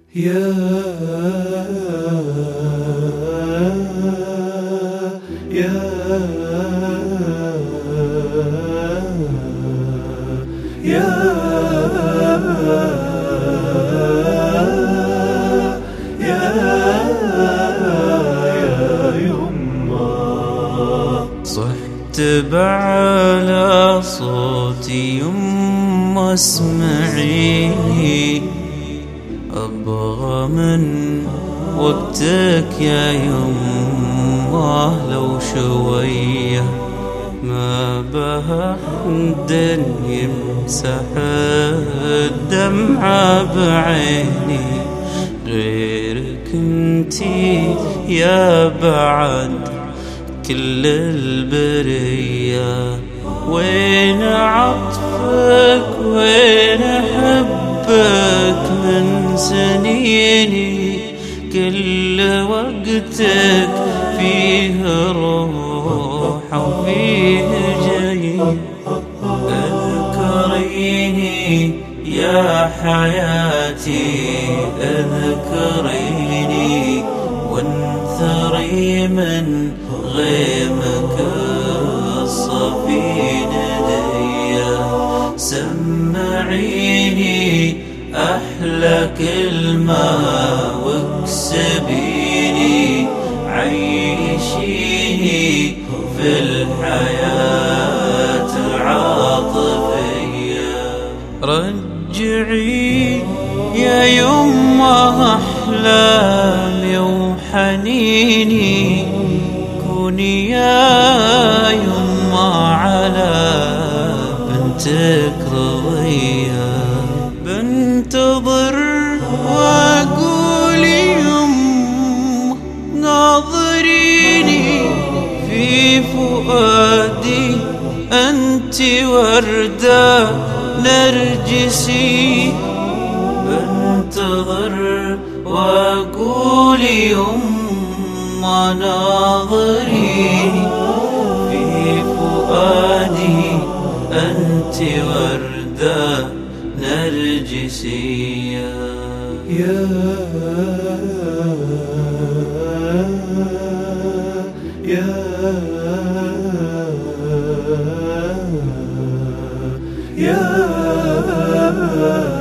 يا يا يا يما صحت بعلى صوتي يما اسمعيني، أبغى من وقتك يا يما لو شوية، ما بها حد يمسح الدمعة بعيني غيرك انتي يا بعد كل البرية. وين عطفك وين حبك من سنيني، كل وقتك فيه روح وفيه جاي. اذكريني يا حياتي اذكريني، وانثري من غيمك الصفين ديا. سمعيني أحلى كلمة واكسبيني، عيشيني في الحياة عاطفية. رجعي يا يما أحلامي وحنيني، كوني يا يما على بنتك رضية. بنتظر واقول يما ناظريني في فؤادي، انت وردة نرجسي. بنتظر واقول يما ناظريني في فؤادي، أنت وردة نرجسية. يا يا يا